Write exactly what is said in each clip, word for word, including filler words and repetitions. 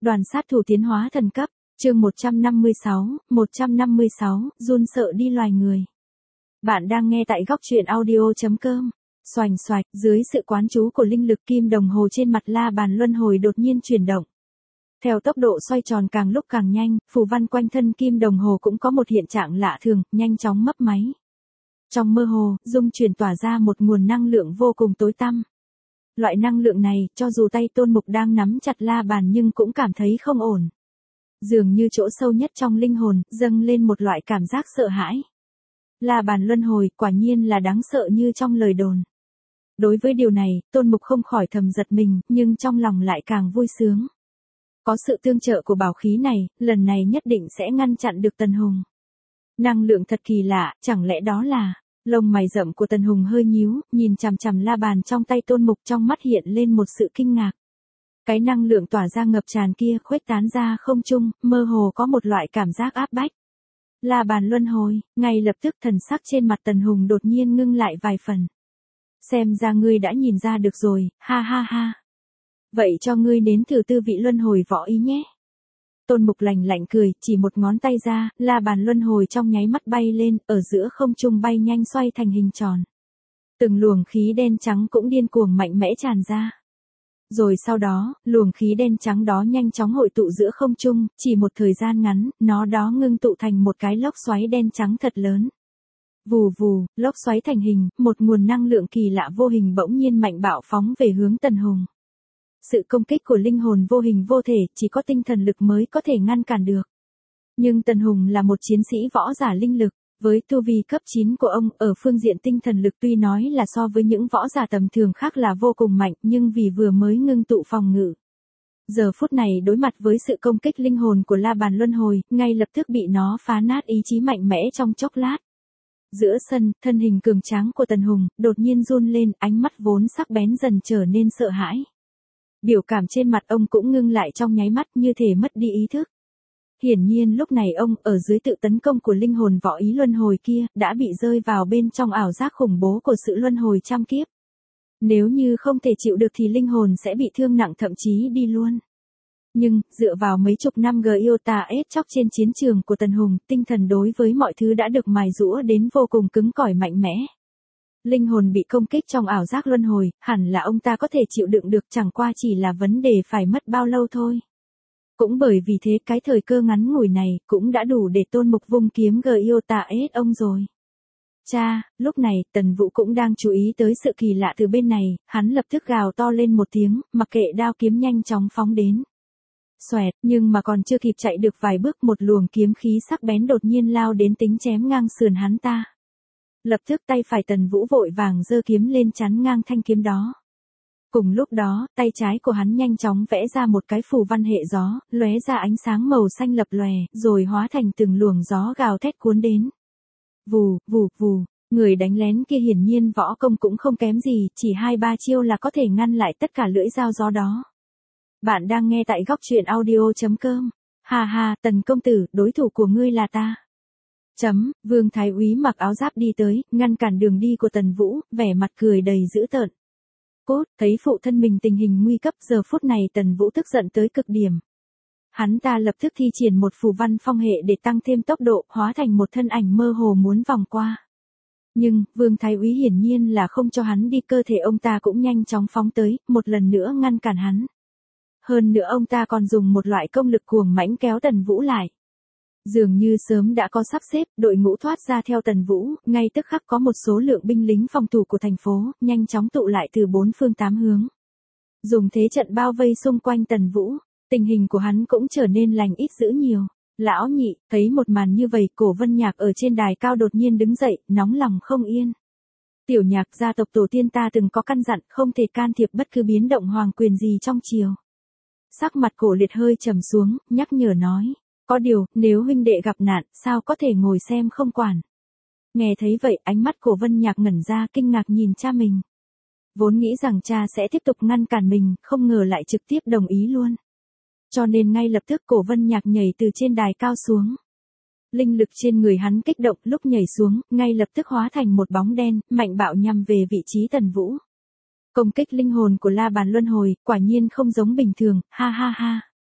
Đoàn sát thủ tiến hóa thần cấp, chương một trăm năm mươi sáu, một trăm năm mươi sáu, run sợ đi loài người. Bạn đang nghe tại góc truyện audio chấm com. Xoành xoạch, dưới sự quán trú của linh lực kim đồng hồ trên mặt la bàn luân hồi đột nhiên chuyển động. Theo tốc độ xoay tròn càng lúc càng nhanh, phù văn quanh thân kim đồng hồ cũng có một hiện trạng lạ thường, nhanh chóng mấp máy. Trong mơ hồ, dung chuyển tỏa ra một nguồn năng lượng vô cùng tối tăm. Loại năng lượng này, cho dù tay Tôn Mục đang nắm chặt la bàn nhưng cũng cảm thấy không ổn. Dường như chỗ sâu nhất trong linh hồn, dâng lên một loại cảm giác sợ hãi. La bàn luân hồi, quả nhiên là đáng sợ như trong lời đồn. Đối với điều này, Tôn Mục không khỏi thầm giật mình, nhưng trong lòng lại càng vui sướng. Có sự tương trợ của bảo khí này, lần này nhất định sẽ ngăn chặn được Tần Hùng. Năng lượng thật kỳ lạ, chẳng lẽ đó là... Lông mày rậm của Tần Hùng hơi nhíu, nhìn chằm chằm la bàn trong tay Tôn Mục, trong mắt hiện lên một sự kinh ngạc. Cái năng lượng tỏa ra ngập tràn kia khuếch tán ra không trung, mơ hồ có một loại cảm giác áp bách. La bàn luân hồi, ngay lập tức thần sắc trên mặt Tần Hùng đột nhiên ngưng lại vài phần. Xem ra ngươi đã nhìn ra được rồi, ha ha ha. Vậy cho ngươi nếm thử tư vị luân hồi võ ý nhé. Tôn Mục lạnh lạnh cười, chỉ một ngón tay ra, la bàn luân hồi trong nháy mắt bay lên, ở giữa không trung bay nhanh xoay thành hình tròn. Từng luồng khí đen trắng cũng điên cuồng mạnh mẽ tràn ra. Rồi sau đó, luồng khí đen trắng đó nhanh chóng hội tụ giữa không trung, chỉ một thời gian ngắn, nó đó ngưng tụ thành một cái lốc xoáy đen trắng thật lớn. Vù vù, lốc xoáy thành hình, một nguồn năng lượng kỳ lạ vô hình bỗng nhiên mạnh bạo phóng về hướng Tần Hùng. Sự công kích của linh hồn vô hình vô thể chỉ có tinh thần lực mới có thể ngăn cản được. Nhưng Tần Hùng là một chiến sĩ võ giả linh lực, với tu vi cấp chín của ông ở phương diện tinh thần lực tuy nói là so với những võ giả tầm thường khác là vô cùng mạnh, nhưng vì vừa mới ngưng tụ phòng ngự. Giờ phút này đối mặt với sự công kích linh hồn của la bàn luân hồi, ngay lập tức bị nó phá nát ý chí mạnh mẽ trong chốc lát. Giữa sân, thân hình cường tráng của Tần Hùng đột nhiên run lên, ánh mắt vốn sắc bén dần trở nên sợ hãi. Biểu cảm trên mặt ông cũng ngưng lại trong nháy mắt như thể mất đi ý thức. Hiển nhiên lúc này ông, ở dưới tự tấn công của linh hồn võ ý luân hồi kia, đã bị rơi vào bên trong ảo giác khủng bố của sự luân hồi trăm kiếp. Nếu như không thể chịu được thì linh hồn sẽ bị thương nặng, thậm chí đi luôn. Nhưng, dựa vào mấy chục năm Giota ết chóc trên chiến trường của Tần Hùng, tinh thần đối với mọi thứ đã được mài giũa đến vô cùng cứng cỏi mạnh mẽ. Linh hồn bị công kích trong ảo giác luân hồi, hẳn là ông ta có thể chịu đựng được, chẳng qua chỉ là vấn đề phải mất bao lâu thôi. Cũng bởi vì thế cái thời cơ ngắn ngủi này cũng đã đủ để Tôn Mục vung kiếm Giota ết ông rồi. Cha, lúc này Tần Vũ cũng đang chú ý tới sự kỳ lạ từ bên này, hắn lập tức gào to lên một tiếng, mặc kệ đao kiếm nhanh chóng phóng đến. Xoẹt, nhưng mà còn chưa kịp chạy được vài bước, một luồng kiếm khí sắc bén đột nhiên lao đến tính chém ngang sườn hắn ta. Lập tức tay phải Tần Vũ vội vàng giơ kiếm lên chắn ngang thanh kiếm đó. Cùng lúc đó, tay trái của hắn nhanh chóng vẽ ra một cái phù văn hệ gió, lóe ra ánh sáng màu xanh lập lòe, rồi hóa thành từng luồng gió gào thét cuốn đến. Vù, vù, vù, người đánh lén kia hiển nhiên võ công cũng không kém gì, chỉ hai ba chiêu là có thể ngăn lại tất cả lưỡi dao gió đó. Bạn đang nghe tại góc truyện audio chấm com. Ha ha, Tần công tử, đối thủ của ngươi là ta. Chấm, Vương Thái Úy mặc áo giáp đi tới, ngăn cản đường đi của Tần Vũ, vẻ mặt cười đầy dữ tợn. Cốt, thấy phụ thân mình tình hình nguy cấp, giờ phút này Tần Vũ tức giận tới cực điểm. Hắn ta lập tức thi triển một phù văn phong hệ để tăng thêm tốc độ, hóa thành một thân ảnh mơ hồ muốn vòng qua. Nhưng, Vương Thái Úy hiển nhiên là không cho hắn đi, cơ thể ông ta cũng nhanh chóng phóng tới, một lần nữa ngăn cản hắn. Hơn nữa ông ta còn dùng một loại công lực cuồng mãnh kéo Tần Vũ lại. Dường như sớm đã có sắp xếp, đội ngũ thoát ra theo Tần Vũ, ngay tức khắc có một số lượng binh lính phòng thủ của thành phố, nhanh chóng tụ lại từ bốn phương tám hướng. Dùng thế trận bao vây xung quanh Tần Vũ, tình hình của hắn cũng trở nên lành ít dữ nhiều. Lão nhị, thấy một màn như vậy, Cổ Vân Nhạc ở trên đài cao đột nhiên đứng dậy, nóng lòng không yên. Tiểu Nhạc, gia tộc tổ tiên ta từng có căn dặn, không thể can thiệp bất cứ biến động hoàng quyền gì trong triều. Sắc mặt Cổ Liệt hơi trầm xuống, nhắc nhở nói. Có điều, nếu huynh đệ gặp nạn, sao có thể ngồi xem không quản. Nghe thấy vậy, ánh mắt Cổ Vân Nhạc ngẩn ra, kinh ngạc nhìn cha mình. Vốn nghĩ rằng cha sẽ tiếp tục ngăn cản mình, không ngờ lại trực tiếp đồng ý luôn. Cho nên ngay lập tức Cổ Vân Nhạc nhảy từ trên đài cao xuống. Linh lực trên người hắn kích động, lúc nhảy xuống, ngay lập tức hóa thành một bóng đen, mạnh bạo nhằm về vị trí Tần Vũ. Công kích linh hồn của la bàn luân hồi, quả nhiên không giống bình thường, ha ha ha.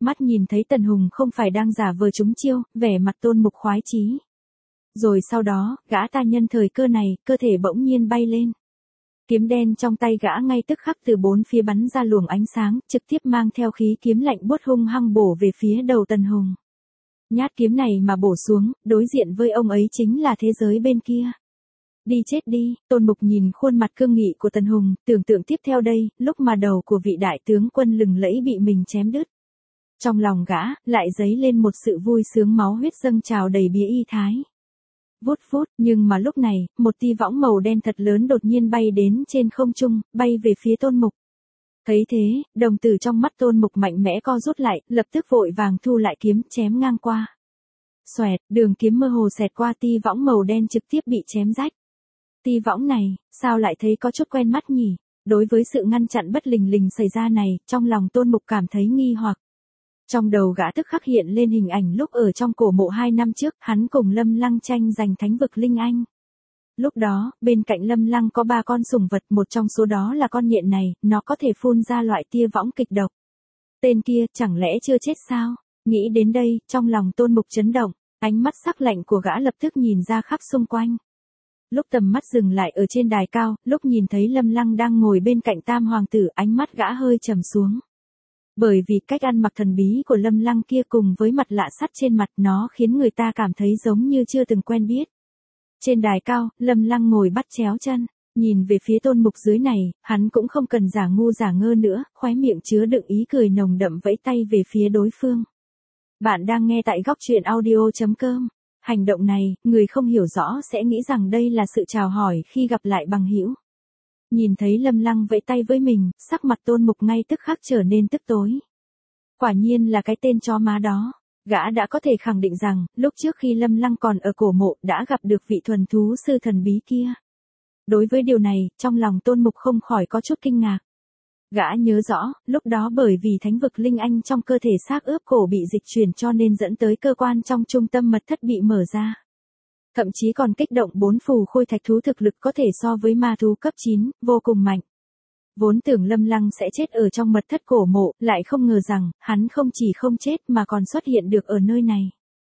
mắt nhìn thấy Tần Hùng không phải đang giả vờ trúng chiêu, vẻ mặt Tôn Mục khoái chí. Rồi sau đó, gã ta nhân thời cơ này, cơ thể bỗng nhiên bay lên. Kiếm đen trong tay gã ngay tức khắc từ bốn phía bắn ra luồng ánh sáng, trực tiếp mang theo khí kiếm lạnh buốt hung hăng bổ về phía đầu Tần Hùng. Nhát kiếm này mà bổ xuống, đối diện với ông ấy chính là thế giới bên kia. Đi chết đi, Tôn Mục nhìn khuôn mặt cương nghị của Tần Hùng, tưởng tượng tiếp theo đây, lúc mà đầu của vị đại tướng quân lừng lẫy bị mình chém đứt. Trong lòng gã, lại dấy lên một sự vui sướng máu huyết dâng trào đầy bía y thái. Vút vút, nhưng mà lúc này, một tia võng màu đen thật lớn đột nhiên bay đến trên không trung, bay về phía Tôn Mục. Thấy thế, đồng tử trong mắt Tôn Mục mạnh mẽ co rút lại, lập tức vội vàng thu lại kiếm, chém ngang qua. Xoẹt, đường kiếm mơ hồ xẹt qua tia võng màu đen trực tiếp bị chém rách. Tia võng này, sao lại thấy có chút quen mắt nhỉ? Đối với sự ngăn chặn bất lình lình xảy ra này, trong lòng Tôn Mục cảm thấy nghi hoặc. Trong đầu gã tức khắc hiện lên hình ảnh lúc ở trong cổ mộ hai năm trước, hắn cùng Lâm Lăng tranh giành thánh vực Linh Anh. Lúc đó, bên cạnh Lâm Lăng có ba con sủng vật, một trong số đó là con nhện này, nó có thể phun ra loại tia võng kịch độc. Tên kia, chẳng lẽ chưa chết sao? Nghĩ đến đây, trong lòng Tôn Mục chấn động, ánh mắt sắc lạnh của gã lập tức nhìn ra khắp xung quanh. Lúc tầm mắt dừng lại ở trên đài cao, lúc nhìn thấy Lâm Lăng đang ngồi bên cạnh Tam Hoàng tử, ánh mắt gã hơi trầm xuống. Bởi vì cách ăn mặc thần bí của Lâm Lăng kia cùng với mặt lạ sắt trên mặt nó khiến người ta cảm thấy giống như chưa từng quen biết. Trên đài cao, Lâm Lăng ngồi bắt chéo chân, nhìn về phía Tôn Mục dưới này, hắn cũng không cần giả ngu giả ngơ nữa, khóe miệng chứa đựng ý cười nồng đậm vẫy tay về phía đối phương. Bạn đang nghe tại góc truyện audio chấm com. Hành động này, người không hiểu rõ sẽ nghĩ rằng đây là sự chào hỏi khi gặp lại bằng hữu. Nhìn thấy Lâm Lăng vẫy tay với mình, sắc mặt Tôn Mục ngay tức khắc trở nên tức tối. Quả nhiên là cái tên chó má đó. Gã đã có thể khẳng định rằng, lúc trước khi Lâm Lăng còn ở cổ mộ đã gặp được vị thuần thú sư thần bí kia. Đối với điều này, trong lòng Tôn Mục không khỏi có chút kinh ngạc. Gã nhớ rõ, lúc đó bởi vì thánh vực Linh Anh trong cơ thể xác ướp cổ bị dịch chuyển cho nên dẫn tới cơ quan trong trung tâm mật thất bị mở ra. Thậm chí còn kích động bốn phù khôi thạch thú thực lực có thể so với ma thú cấp chín, vô cùng mạnh. Vốn tưởng Lâm Lăng sẽ chết ở trong mật thất cổ mộ, lại không ngờ rằng, hắn không chỉ không chết mà còn xuất hiện được ở nơi này.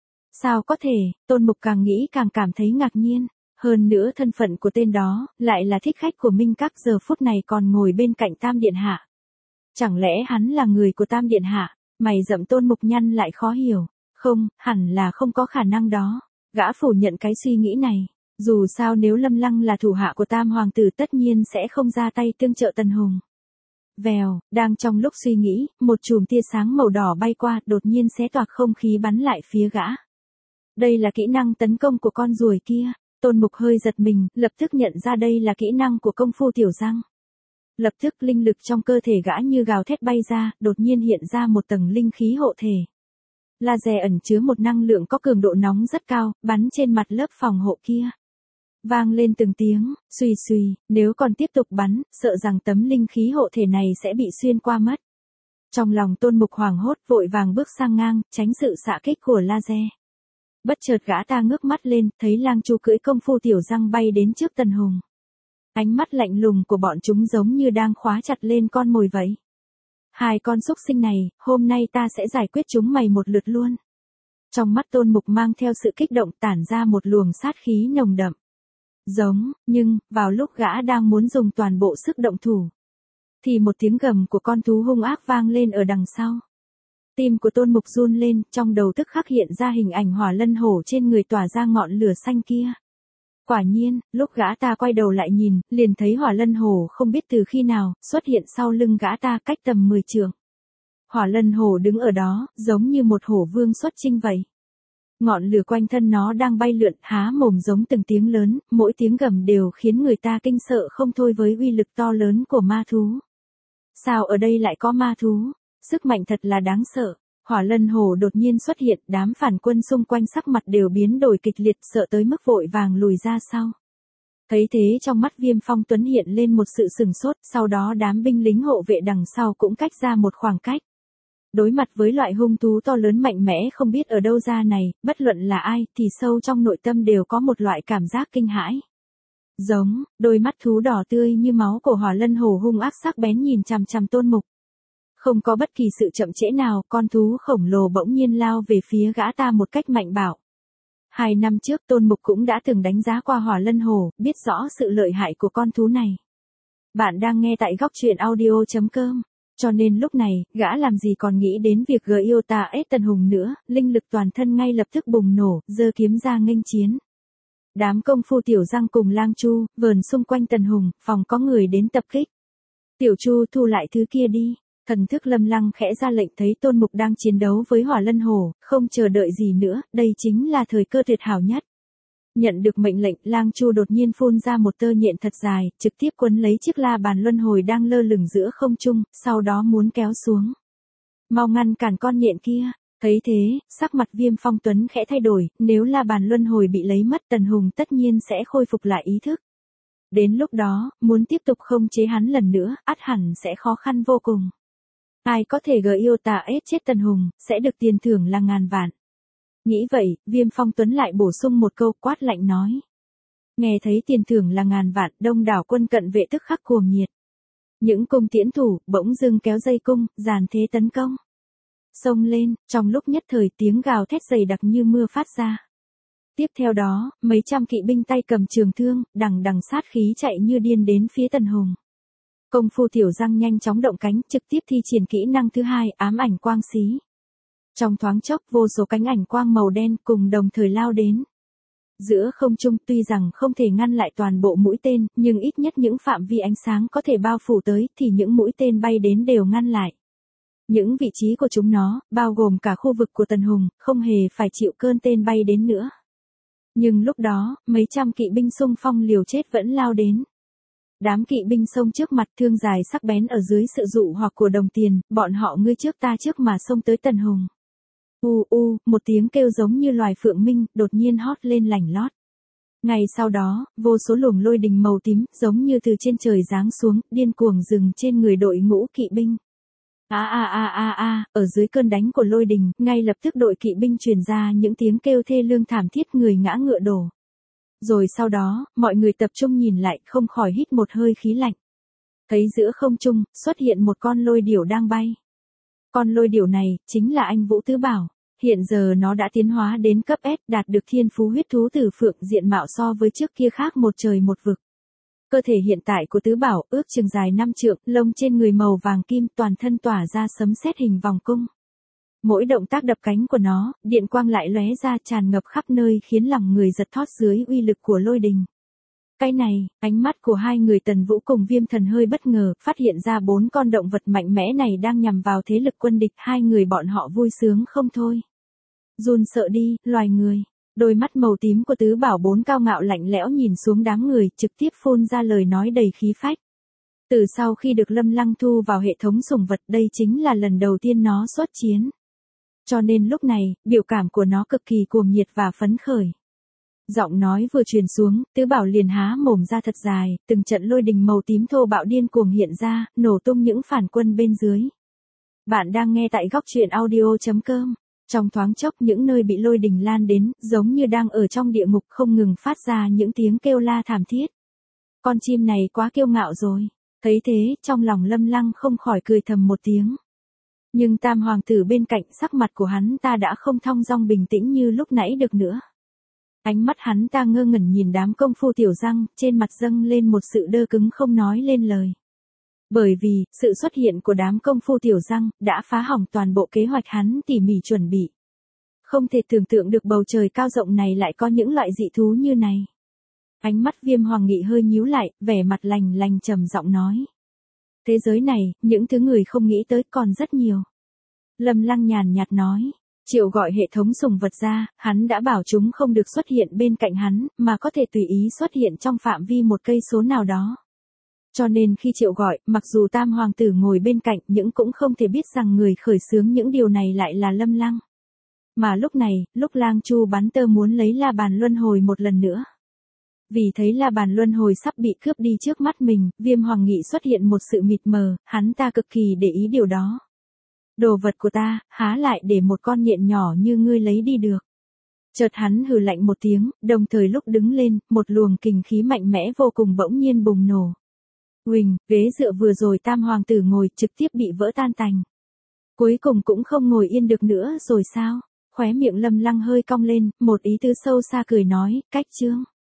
Sao có thể, Tôn Mục càng nghĩ càng cảm thấy ngạc nhiên. Hơn nữa thân phận của tên đó, lại là thích khách của Minh Các giờ phút này còn ngồi bên cạnh Tam Điện Hạ. Chẳng lẽ hắn là người của Tam Điện Hạ? Mày rậm Tôn Mục nhăn lại khó hiểu. Không, hẳn là không có khả năng đó. Gã phủ nhận cái suy nghĩ này. Dù sao nếu Lâm Lăng là thủ hạ của Tam Hoàng tử tất nhiên sẽ không ra tay tương trợ Tần Hùng. Vèo, đang trong lúc suy nghĩ, một chùm tia sáng màu đỏ bay qua, đột nhiên xé toạc không khí bắn lại phía gã. Đây là kỹ năng tấn công của con ruồi kia. Tôn Mục hơi giật mình, lập tức nhận ra đây là kỹ năng của công phu tiểu răng. Lập tức linh lực trong cơ thể gã như gào thét bay ra, đột nhiên hiện ra một tầng linh khí hộ thể. Laser ẩn chứa một năng lượng có cường độ nóng rất cao, bắn trên mặt lớp phòng hộ kia. Vang lên từng tiếng, suy suy, nếu còn tiếp tục bắn, sợ rằng tấm linh khí hộ thể này sẽ bị xuyên qua mất. Trong lòng Tôn Mục hoảng hốt vội vàng bước sang ngang, tránh sự xạ kích của laser. Bất chợt gã ta ngước mắt lên, thấy Lang Chu cưỡi công phu tiểu răng bay đến trước Tần Hùng. Ánh mắt lạnh lùng của bọn chúng giống như đang khóa chặt lên con mồi vậy. Hai con súc sinh này, hôm nay ta sẽ giải quyết chúng mày một lượt luôn. Trong mắt Tôn Mục mang theo sự kích động tản ra một luồng sát khí nồng đậm. Giống, nhưng, vào lúc gã đang muốn dùng toàn bộ sức động thủ. Thì một tiếng gầm của con thú hung ác vang lên ở đằng sau. Tim của Tôn Mục run lên, trong đầu tức khắc hiện ra hình ảnh hỏa lân hổ trên người tỏa ra ngọn lửa xanh kia. Quả nhiên, lúc gã ta quay đầu lại nhìn, liền thấy hỏa lân hổ không biết từ khi nào, xuất hiện sau lưng gã ta cách tầm mười trượng. Hỏa lân hổ đứng ở đó, giống như một hổ vương xuất chinh vậy. Ngọn lửa quanh thân nó đang bay lượn, há mồm giống từng tiếng lớn, mỗi tiếng gầm đều khiến người ta kinh sợ không thôi với uy lực to lớn của ma thú. Sao ở đây lại có ma thú? Sức mạnh thật là đáng sợ. Hỏa lân hổ đột nhiên xuất hiện, đám phản quân xung quanh sắc mặt đều biến đổi kịch liệt, sợ tới mức vội vàng lùi ra sau. Thấy thế trong mắt Viêm Phong Tuấn hiện lên một sự sừng sốt, sau đó đám binh lính hộ vệ đằng sau cũng cách ra một khoảng cách. Đối mặt với loại hung thú to lớn mạnh mẽ không biết ở đâu ra này, bất luận là ai thì sâu trong nội tâm đều có một loại cảm giác kinh hãi. Giống, đôi mắt thú đỏ tươi như máu của hỏa lân hổ hung ác sắc bén nhìn chằm chằm Tôn Mục. Không có bất kỳ sự chậm trễ nào, con thú khổng lồ bỗng nhiên lao về phía gã ta một cách mạnh bạo. Hai năm trước Tôn Mục cũng đã từng đánh giá qua Hỏa Lân Hổ, biết rõ sự lợi hại của con thú này. Bạn đang nghe tại góc truyện audio chấm com. Cho nên lúc này, gã làm gì còn nghĩ đến việc gỡ yêu ta ết Tần Hùng nữa, linh lực toàn thân ngay lập tức bùng nổ, giơ kiếm ra nghênh chiến. Đám công phu Tiểu Giang cùng Lang Chu, vờn xung quanh Tần Hùng, phòng có người đến tập kích. Tiểu Chu thu lại thứ kia đi. Thần thức Lâm Lăng khẽ ra lệnh thấy Tôn Mục đang chiến đấu với Hỏa Lân Hổ, không chờ đợi gì nữa, đây chính là thời cơ tuyệt hảo nhất. Nhận được mệnh lệnh, Lang Chu đột nhiên phun ra một tơ nhện thật dài, trực tiếp quấn lấy chiếc la bàn luân hồi đang lơ lửng giữa không trung, sau đó muốn kéo xuống. Mau ngăn cản con nhện kia. Thấy thế, sắc mặt Viêm Phong Tuấn khẽ thay đổi, nếu la bàn luân hồi bị lấy mất Tần Hùng tất nhiên sẽ khôi phục lại ý thức. Đến lúc đó, muốn tiếp tục không chế hắn lần nữa, ắt hẳn sẽ khó khăn vô cùng. Ai có thể gỡ yêu tà ết chết Tần Hùng, sẽ được tiền thưởng là ngàn vạn. Nghĩ vậy, Viêm Phong Tuấn lại bổ sung một câu quát lạnh nói. Nghe thấy tiền thưởng là ngàn vạn, đông đảo quân cận vệ tức khắc cuồng nhiệt. Những cung tiễn thủ, bỗng dưng kéo dây cung, dàn thế tấn công. Xông lên, trong lúc nhất thời tiếng gào thét dày đặc như mưa phát ra. Tiếp theo đó, mấy trăm kỵ binh tay cầm trường thương, đằng đằng sát khí chạy như điên đến phía Tần Hùng. Công phu Tiểu Giang nhanh chóng động cánh, trực tiếp thi triển kỹ năng thứ hai, ám ảnh quang xí. Trong thoáng chốc, vô số cánh ảnh quang màu đen cùng đồng thời lao đến. Giữa không trung tuy rằng không thể ngăn lại toàn bộ mũi tên, nhưng ít nhất những phạm vi ánh sáng có thể bao phủ tới thì những mũi tên bay đến đều ngăn lại. Những vị trí của chúng nó, bao gồm cả khu vực của Tần Hùng, không hề phải chịu cơn tên bay đến nữa. Nhưng lúc đó, mấy trăm kỵ binh xung phong liều chết vẫn lao đến. Đám kỵ binh xông trước mặt, thương dài sắc bén ở dưới sự dụ hoặc của đồng tiền, bọn họ ngươi trước ta trước mà xông tới Tần Hùng. U u, một tiếng kêu giống như loài phượng minh, đột nhiên hót lên lành lót. Ngay sau đó, vô số luồng lôi đình màu tím, giống như từ trên trời giáng xuống, điên cuồng dừng trên người đội ngũ kỵ binh. A a a a a, ở dưới cơn đánh của lôi đình, ngay lập tức đội kỵ binh truyền ra những tiếng kêu thê lương thảm thiết, người ngã ngựa đổ. Rồi sau đó, mọi người tập trung nhìn lại, không khỏi hít một hơi khí lạnh. Thấy giữa không trung, xuất hiện một con lôi điểu đang bay. Con lôi điểu này, chính là anh Vũ Tứ Bảo. Hiện giờ nó đã tiến hóa đến cấp S, đạt được thiên phú huyết thú Tử Phượng, diện mạo so với trước kia khác một trời một vực. Cơ thể hiện tại của Tứ Bảo ước chừng dài năm trượng, lông trên người màu vàng kim, toàn thân tỏa ra sấm sét hình vòng cung. Mỗi động tác đập cánh của nó, điện quang lại lóe ra tràn ngập khắp nơi khiến lòng người giật thót dưới uy lực của lôi đình. Cái này, ánh mắt của hai người Tần Vũ cùng Viêm Thần hơi bất ngờ, phát hiện ra bốn con động vật mạnh mẽ này đang nhằm vào thế lực quân địch, hai người bọn họ vui sướng không thôi. Run sợ đi, loài người. Đôi mắt màu tím của Tứ Bảo bốn cao ngạo lạnh lẽo nhìn xuống đám người, trực tiếp phun ra lời nói đầy khí phách. Từ sau khi được Lâm Lăng thu vào hệ thống sủng vật, đây chính là lần đầu tiên nó xuất chiến. Cho nên lúc này, biểu cảm của nó cực kỳ cuồng nhiệt và phấn khởi. Giọng nói vừa truyền xuống, Tứ Bảo liền há mồm ra thật dài, từng trận lôi đình màu tím thô bạo điên cuồng hiện ra, nổ tung những phản quân bên dưới. Bạn đang nghe tại góc truyện audio chấm com. Trong thoáng chốc những nơi bị lôi đình lan đến, giống như đang ở trong địa ngục, không ngừng phát ra những tiếng kêu la thảm thiết. Con chim này quá kiêu ngạo rồi. Thấy thế, trong lòng Lâm Lăng không khỏi cười thầm một tiếng. Nhưng Tam Hoàng tử bên cạnh, sắc mặt của hắn ta đã không thong dong bình tĩnh như lúc nãy được nữa. Ánh mắt hắn ta ngơ ngẩn nhìn đám công phu Tiểu Giang, trên mặt dâng lên một sự đơ cứng không nói lên lời. Bởi vì, sự xuất hiện của đám công phu Tiểu Giang, đã phá hỏng toàn bộ kế hoạch hắn tỉ mỉ chuẩn bị. Không thể tưởng tượng được bầu trời cao rộng này lại có những loại dị thú như này. Ánh mắt Viêm Hoàng Nghị hơi nhíu lại, vẻ mặt lành lành trầm giọng nói. Thế giới này, những thứ người không nghĩ tới còn rất nhiều. Lâm Lăng nhàn nhạt nói. Triệu gọi hệ thống sủng vật ra, hắn đã bảo chúng không được xuất hiện bên cạnh hắn, mà có thể tùy ý xuất hiện trong phạm vi một cây số nào đó. Cho nên khi Triệu gọi, mặc dù Tam Hoàng tử ngồi bên cạnh, nhưng cũng không thể biết rằng người khởi xướng những điều này lại là Lâm Lăng. Mà lúc này, lúc Lang Chu bắn tơ muốn lấy la bàn luân hồi một lần nữa. Vì thấy la bàn luân hồi sắp bị cướp đi trước mắt mình, Viêm Hoàng Nghị xuất hiện một sự mịt mờ, hắn ta cực kỳ để ý điều đó. Đồ vật của ta, há lại để một con nhện nhỏ như ngươi lấy đi được. Chợt hắn hừ lạnh một tiếng, đồng thời lúc đứng lên, một luồng kình khí mạnh mẽ vô cùng bỗng nhiên bùng nổ. Huỳnh, ghế dựa vừa rồi tam hoàng tử ngồi trực tiếp bị vỡ tan tành. Cuối cùng cũng không ngồi yên được nữa rồi sao? Khóe miệng Lâm Lăng hơi cong lên, một ý tứ sâu xa cười nói, cách trương.